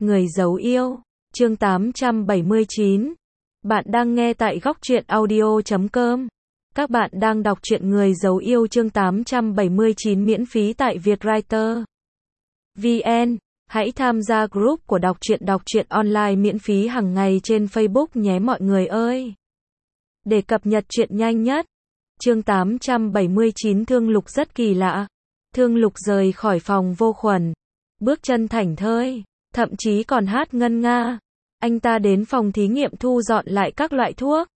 Người giấu yêu, chương 879. Bạn đang nghe tại góc truyện audio.com. Các bạn đang đọc truyện Người giấu yêu chương 879 miễn phí tại Vietwriter VN. Hãy tham gia group của đọc truyện online miễn phí hàng ngày trên Facebook nhé mọi người ơi. Để cập nhật truyện nhanh nhất. Chương 879 Thương Lục rất kỳ lạ. Thương Lục rời khỏi phòng vô khuẩn, bước chân thảnh thơi, thậm chí còn hát ngân nga. Anh ta đến phòng thí nghiệm thu dọn lại các loại thuốc.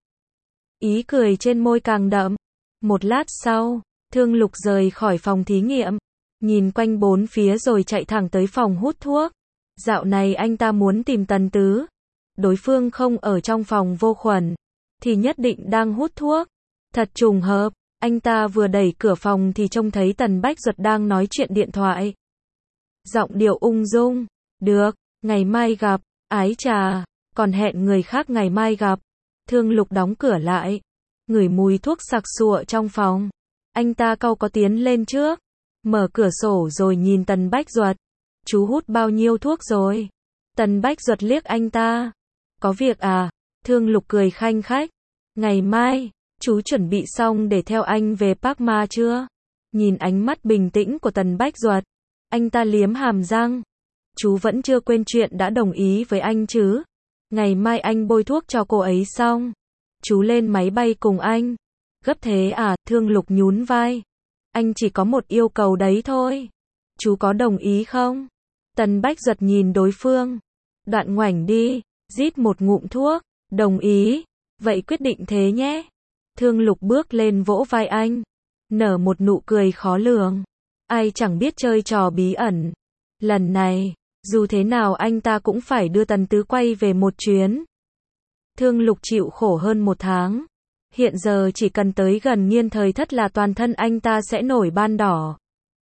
Ý cười trên môi càng đậm. Một lát sau, Thương Lục rời khỏi phòng thí nghiệm, nhìn quanh bốn phía rồi chạy thẳng tới phòng hút thuốc. Dạo này anh ta muốn tìm Tần Tứ. Đối phương không ở trong phòng vô khuẩn, thì nhất định đang hút thuốc. Thật trùng hợp, anh ta vừa đẩy cửa phòng thì trông thấy Tần Bách Duật đang nói chuyện điện thoại. Giọng điệu ung dung. Được, ngày mai gặp, ái chà, còn hẹn người khác ngày mai gặp. Thương Lục đóng cửa lại, ngửi mùi thuốc sặc sụa trong phòng. Anh ta cau có tiến lên trước, mở cửa sổ rồi nhìn Tần Bách Duật. Chú hút bao nhiêu thuốc rồi? Tần Bách Duật liếc anh ta. Có việc à? Thương Lục cười khanh khách. Ngày mai, chú chuẩn bị xong để theo anh về Park Ma chưa? Nhìn ánh mắt bình tĩnh của Tần Bách Duật, anh ta liếm hàm răng. Chú vẫn chưa quên chuyện đã đồng ý với anh chứ? Ngày mai anh bôi thuốc cho cô ấy xong, chú lên máy bay cùng anh. Gấp thế à? Thương Lục nhún vai. Anh chỉ có một yêu cầu đấy thôi. Chú có đồng ý không? Tần Bách Duật nhìn đối phương. Đoạn ngoảnh đi, rít một ngụm thuốc. Đồng ý. Vậy quyết định thế nhé. Thương Lục bước lên vỗ vai anh, nở một nụ cười khó lường. Ai chẳng biết chơi trò bí ẩn. Lần này, dù thế nào anh ta cũng phải đưa Tần Tứ quay về một chuyến. Thương Lục chịu khổ hơn một tháng. Hiện giờ chỉ cần tới gần Nghiên Thời Thất là toàn thân anh ta sẽ nổi ban đỏ.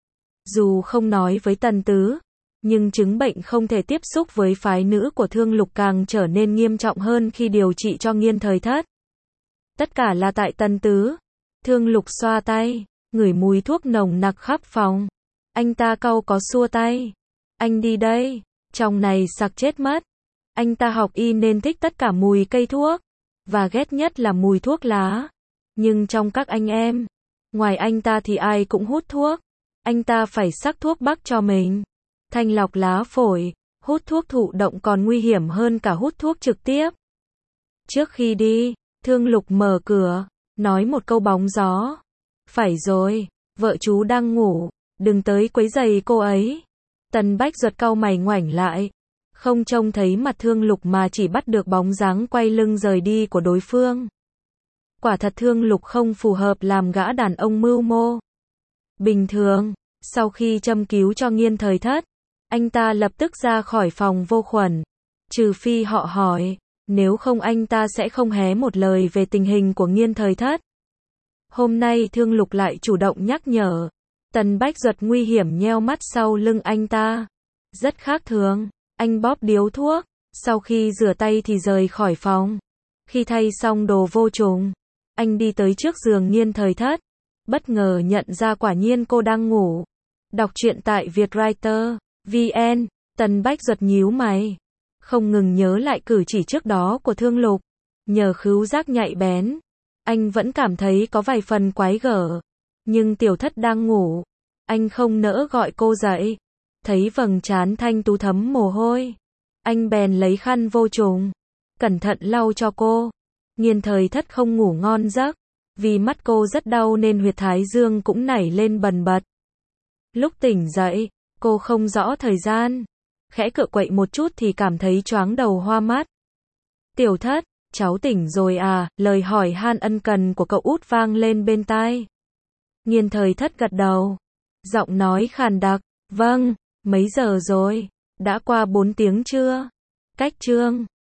Dù không nói với Tần Tứ, nhưng chứng bệnh không thể tiếp xúc với phái nữ của Thương Lục càng trở nên nghiêm trọng hơn khi điều trị cho Nghiên Thời Thất. Tất cả là tại Tần Tứ. Thương Lục xoa tay, ngửi mùi thuốc nồng nặc khắp phòng. Anh ta cau có xua tay. Anh đi đây, trong này sặc chết mất. Anh ta học y nên thích tất cả mùi cây thuốc, và ghét nhất là mùi thuốc lá. Nhưng trong các anh em, ngoài anh ta thì ai cũng hút thuốc. Anh ta phải sắc thuốc bắc cho mình. Thanh lọc lá phổi, hút thuốc thụ động còn nguy hiểm hơn cả hút thuốc trực tiếp. Trước khi đi, Thương Lục mở cửa, nói một câu bóng gió. Phải rồi, vợ chú đang ngủ, đừng tới quấy rầy cô ấy. Tần Bách Duật cau mày ngoảnh lại, không trông thấy mặt Thương Lục mà chỉ bắt được bóng dáng quay lưng rời đi của đối phương. Quả thật Thương Lục không phù hợp làm gã đàn ông mưu mô. Bình thường, sau khi châm cứu cho Nghiên Thời Thất, anh ta lập tức ra khỏi phòng vô khuẩn. Trừ phi họ hỏi, nếu không anh ta sẽ không hé một lời về tình hình của Nghiên Thời Thất. Hôm nay Thương Lục lại chủ động nhắc nhở. Tần Bách Duật nguy hiểm nheo mắt sau lưng anh ta. Rất khác thường. Anh bóp điếu thuốc, sau khi rửa tay thì rời khỏi phòng. Khi thay xong đồ vô trùng, anh đi tới trước giường Nghiên Thời Thất. Bất ngờ nhận ra quả nhiên cô đang ngủ. Đọc truyện tại Vietwriter VN. Tần Bách Duật nhíu mày, không ngừng nhớ lại cử chỉ trước đó của Thương Lục. Nhờ khứu giác nhạy bén, anh vẫn cảm thấy có vài phần quái gở. Nhưng Tiểu Thất đang ngủ, anh không nỡ gọi cô dậy. Thấy vầng trán thanh tú thấm mồ hôi, anh bèn lấy khăn vô trùng, cẩn thận lau cho cô. Nghiên Thời Thất không ngủ ngon giấc, vì mắt cô rất đau nên huyệt thái dương cũng nảy lên bần bật. Lúc tỉnh dậy, cô không rõ thời gian, khẽ cựa quậy một chút thì cảm thấy choáng đầu hoa mắt. Tiểu Thất, cháu tỉnh rồi à? Lời hỏi han ân cần của cậu út vang lên bên tai. Nghiên Thời Thất gật đầu, giọng nói khàn đặc. Vâng, mấy giờ rồi? Đã qua 4 tiếng chưa? Cách chương